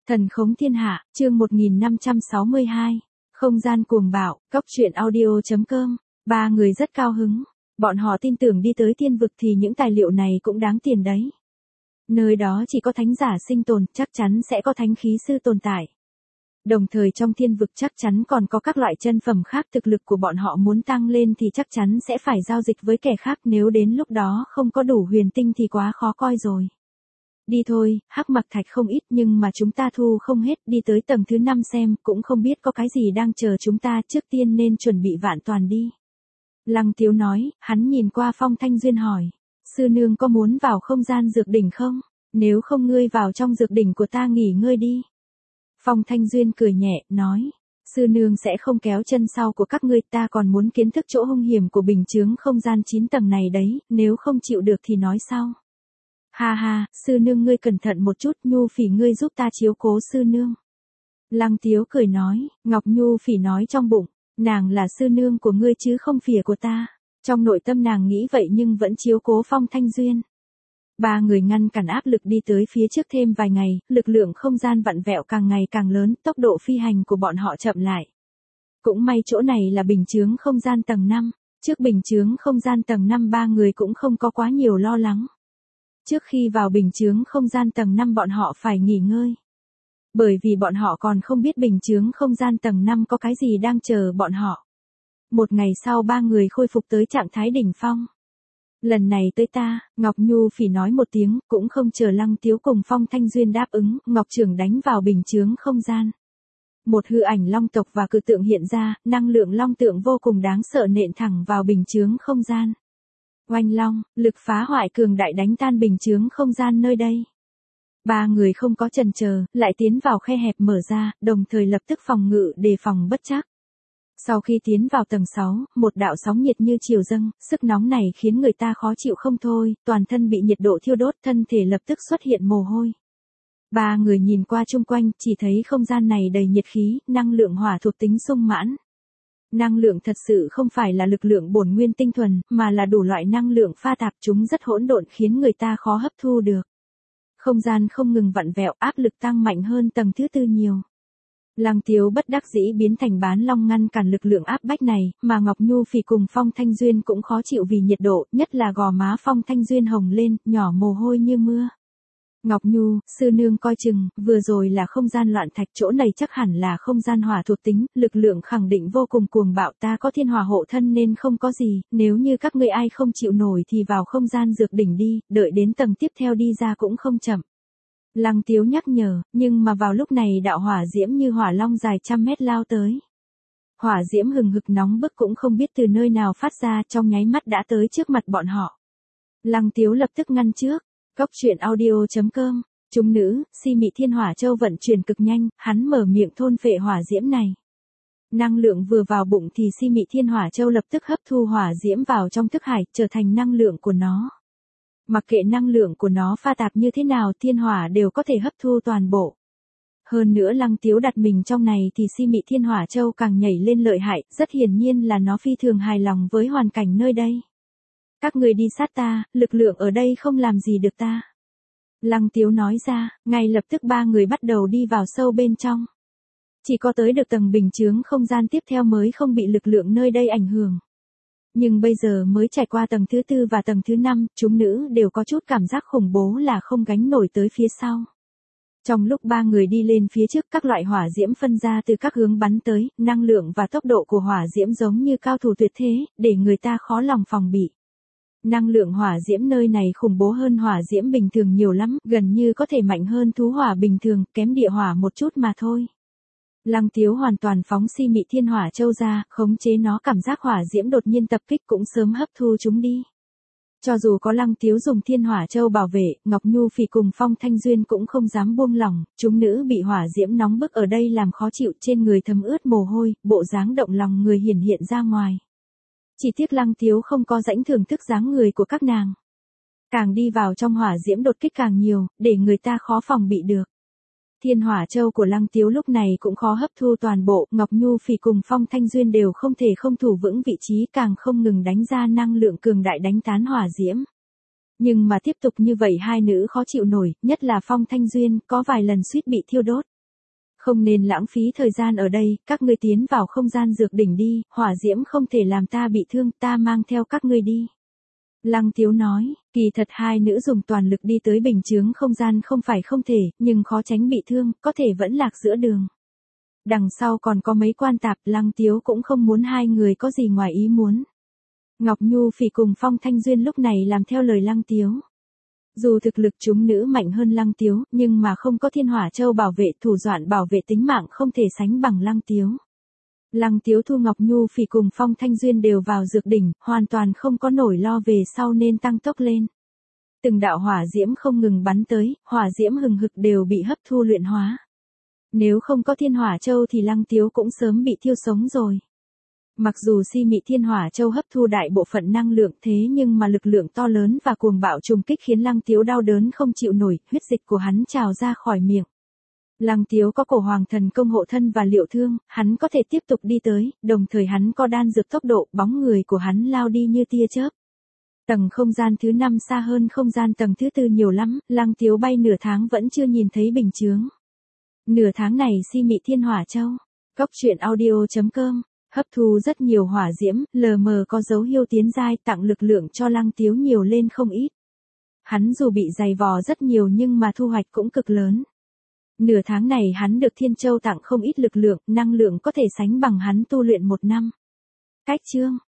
Thần khống thiên hạ, chương 1562. Không gian cuồng bạo, cóc truyện audio.com. Ba người rất cao hứng. Bọn họ tin tưởng đi tới thiên vực thì những tài liệu này cũng đáng tiền đấy. Nơi đó chỉ có thánh giả sinh tồn, chắc chắn sẽ có thánh khí sư tồn tại. Đồng thời trong thiên vực chắc chắn còn có các loại chân phẩm khác, thực lực của bọn họ muốn tăng lên thì chắc chắn sẽ phải giao dịch với kẻ khác, nếu đến lúc đó không có đủ huyền tinh thì quá khó coi rồi. Đi thôi, hắc mặc thạch không ít nhưng mà chúng ta thu không hết, đi tới tầng thứ 5 xem, cũng không biết có cái gì đang chờ chúng ta, trước tiên nên chuẩn bị vạn toàn đi. Lăng Tiếu nói, hắn nhìn qua Phong Thanh Duyên hỏi, sư nương có muốn vào không gian dược đỉnh không? Nếu không ngươi vào trong dược đỉnh của ta nghỉ ngơi đi. Phong Thanh Duyên cười nhẹ, nói, sư nương sẽ không kéo chân sau của các ngươi, ta còn muốn kiến thức chỗ hung hiểm của bình chướng không gian 9 tầng này đấy, nếu không chịu được thì nói sau. Ha ha, sư nương ngươi cẩn thận một chút, Nhu Phỉ ngươi giúp ta chiếu cố sư nương. Lăng Tiếu cười nói, Ngọc Nhu Phỉ nói trong bụng, nàng là sư nương của ngươi chứ không phỉ của ta. Trong nội tâm nàng nghĩ vậy nhưng vẫn chiếu cố Phong Thanh Duyên. Ba người ngăn cản áp lực đi tới phía trước thêm vài ngày, lực lượng không gian vặn vẹo càng ngày càng lớn, tốc độ phi hành của bọn họ chậm lại. Cũng may chỗ này là bình chướng không gian tầng 5, trước bình chướng không gian tầng 5 ba người cũng không có quá nhiều lo lắng. Trước khi vào bình chướng không gian tầng 5 bọn họ phải nghỉ ngơi. Bởi vì bọn họ còn không biết bình chướng không gian tầng 5 có cái gì đang chờ bọn họ. Một ngày sau ba người khôi phục tới trạng thái đỉnh phong. Lần này tới ta, Ngọc Nhu Phỉ nói một tiếng, cũng không chờ Lăng Tiếu cùng Phong Thanh Duyên đáp ứng, Ngọc Trường đánh vào bình chướng không gian. Một hư ảnh long tộc và cự tượng hiện ra, năng lượng long tượng vô cùng đáng sợ nện thẳng vào bình chướng không gian. Oanh long, lực phá hoại cường đại đánh tan bình chướng không gian nơi đây. Ba người không có chần chờ, lại tiến vào khe hẹp mở ra, đồng thời lập tức phòng ngự đề phòng bất trắc. Sau khi tiến vào tầng 6, một đạo sóng nhiệt như chiều dâng, sức nóng này khiến người ta khó chịu không thôi, toàn thân bị nhiệt độ thiêu đốt, thân thể lập tức xuất hiện mồ hôi. Ba người nhìn qua chung quanh, chỉ thấy không gian này đầy nhiệt khí, năng lượng hỏa thuộc tính sung mãn. Năng lượng thật sự không phải là lực lượng bổn nguyên tinh thuần, mà là đủ loại năng lượng pha tạp, chúng rất hỗn độn khiến người ta khó hấp thu được. Không gian không ngừng vặn vẹo, áp lực tăng mạnh hơn tầng thứ 4 nhiều. Lăng Tiếu bất đắc dĩ biến thành bán long ngăn cản lực lượng áp bách này, mà Ngọc Nhu Phỉ cùng Phong Thanh Duyên cũng khó chịu vì nhiệt độ, nhất là gò má Phong Thanh Duyên hồng lên, nhỏ mồ hôi như mưa. Ngọc Nhu, sư nương coi chừng, vừa rồi là không gian loạn thạch, chỗ này chắc hẳn là không gian hỏa thuộc tính, lực lượng khẳng định vô cùng cuồng bạo, ta có thiên hỏa hộ thân nên không có gì, nếu như các ngươi ai không chịu nổi thì vào không gian dược đỉnh đi, đợi đến tầng tiếp theo đi ra cũng không chậm. Lăng Tiếu nhắc nhở, nhưng mà vào lúc này đạo hỏa diễm như hỏa long dài trăm mét lao tới. Hỏa diễm hừng hực nóng bức cũng không biết từ nơi nào phát ra, trong nháy mắt đã tới trước mặt bọn họ. Lăng Tiếu lập tức ngăn trước. Cóc truyện audio.com. Chúng nữ, Si Mị Thiên Hỏa Châu vận chuyển cực nhanh, hắn mở miệng thôn phệ hỏa diễm này. Năng lượng vừa vào bụng thì Si Mị Thiên Hỏa Châu lập tức hấp thu hỏa diễm vào trong thức hải, trở thành năng lượng của nó. Mặc kệ năng lượng của nó pha tạp như thế nào, thiên hỏa đều có thể hấp thu toàn bộ. Hơn nữa Lăng Tiếu đặt mình trong này thì Si Mị Thiên Hỏa Châu càng nhảy lên lợi hại, rất hiển nhiên là nó phi thường hài lòng với hoàn cảnh nơi đây. Các người đi sát ta, lực lượng ở đây không làm gì được ta. Lăng Tiếu nói ra, ngay lập tức ba người bắt đầu đi vào sâu bên trong. Chỉ có tới được tầng bình chướng không gian tiếp theo mới không bị lực lượng nơi đây ảnh hưởng. Nhưng bây giờ mới trải qua tầng thứ 4 và tầng thứ 5, chúng nữ đều có chút cảm giác khủng bố là không gánh nổi tới phía sau. Trong lúc ba người đi lên phía trước, các loại hỏa diễm phân ra từ các hướng bắn tới, năng lượng và tốc độ của hỏa diễm giống như cao thủ tuyệt thế, để người ta khó lòng phòng bị. Năng lượng hỏa diễm nơi này khủng bố hơn hỏa diễm bình thường nhiều lắm, gần như có thể mạnh hơn thú hỏa bình thường, kém địa hỏa một chút mà thôi. Lăng Tiếu hoàn toàn phóng Si Mị Thiên Hỏa Châu ra, khống chế nó, cảm giác hỏa diễm đột nhiên tập kích cũng sớm hấp thu chúng đi. Cho dù có Lăng Tiếu dùng Thiên Hỏa Châu bảo vệ, Ngọc Nhu Phỉ cùng Phong Thanh Duyên cũng không dám buông lỏng, chúng nữ bị hỏa diễm nóng bức ở đây làm khó chịu, trên người thấm ướt mồ hôi, bộ dáng động lòng người hiển hiện ra ngoài. Chỉ tiếc Lăng Tiếu không có rãnh thưởng thức dáng người của các nàng. Càng đi vào trong hỏa diễm đột kích càng nhiều, để người ta khó phòng bị được. Thiên Hỏa Châu của Lăng Tiếu lúc này cũng khó hấp thu toàn bộ, Ngọc Nhu Phỉ cùng Phong Thanh Duyên đều không thể không thủ vững vị trí, càng không ngừng đánh ra năng lượng cường đại đánh tán hỏa diễm. Nhưng mà tiếp tục như vậy hai nữ khó chịu nổi, nhất là Phong Thanh Duyên, có vài lần suýt bị thiêu đốt. Không nên lãng phí thời gian ở đây, các ngươi tiến vào không gian dược đỉnh đi, hỏa diễm không thể làm ta bị thương, ta mang theo các ngươi đi. Lăng Tiếu nói, kỳ thật hai nữ dùng toàn lực đi tới bình chướng không gian không phải không thể, nhưng khó tránh bị thương, có thể vẫn lạc giữa đường. Đằng sau còn có mấy quan tạp, Lăng Tiếu cũng không muốn hai người có gì ngoài ý muốn. Ngọc Nhu Phỉ cùng Phong Thanh Duyên lúc này làm theo lời Lăng Tiếu. Dù thực lực chúng nữ mạnh hơn Lăng Tiếu, nhưng mà không có Thiên Hỏa Châu bảo vệ, thủ đoạn bảo vệ tính mạng không thể sánh bằng Lăng Tiếu. Lăng Tiếu thu Ngọc Nhu Phỉ cùng Phong Thanh Duyên đều vào dược đỉnh, hoàn toàn không có nổi lo về sau nên tăng tốc lên. Từng đạo hỏa diễm không ngừng bắn tới, hỏa diễm hừng hực đều bị hấp thu luyện hóa. Nếu không có Thiên Hỏa Châu thì Lăng Tiếu cũng sớm bị thiêu sống rồi. Mặc dù si mị Thiên Hỏa Châu hấp thu đại bộ phận năng lượng thế nhưng mà lực lượng to lớn và cuồng bạo trùng kích khiến Lăng Tiếu đau đớn không chịu nổi, huyết dịch của hắn trào ra khỏi miệng. Lăng Tiếu có cổ hoàng thần công hộ thân và liệu thương, hắn có thể tiếp tục đi tới, đồng thời hắn có đan dược tốc độ, bóng người của hắn lao đi như tia chớp. Tầng không gian thứ 5 xa hơn không gian tầng thứ 4 nhiều lắm, Lăng Tiếu bay nửa tháng vẫn chưa nhìn thấy bình chướng. Nửa tháng này si mị Thiên Hỏa Châu. Cốc truyện audio.com hấp thu rất nhiều hỏa diễm, lờ mờ có dấu hiệu tiến giai, tặng lực lượng cho Lăng Tiếu nhiều lên không ít. Hắn dù bị dày vò rất nhiều nhưng mà thu hoạch cũng cực lớn. Nửa tháng này hắn được Thiên Châu tặng không ít lực lượng, năng lượng có thể sánh bằng hắn tu luyện 1 năm. Cách chương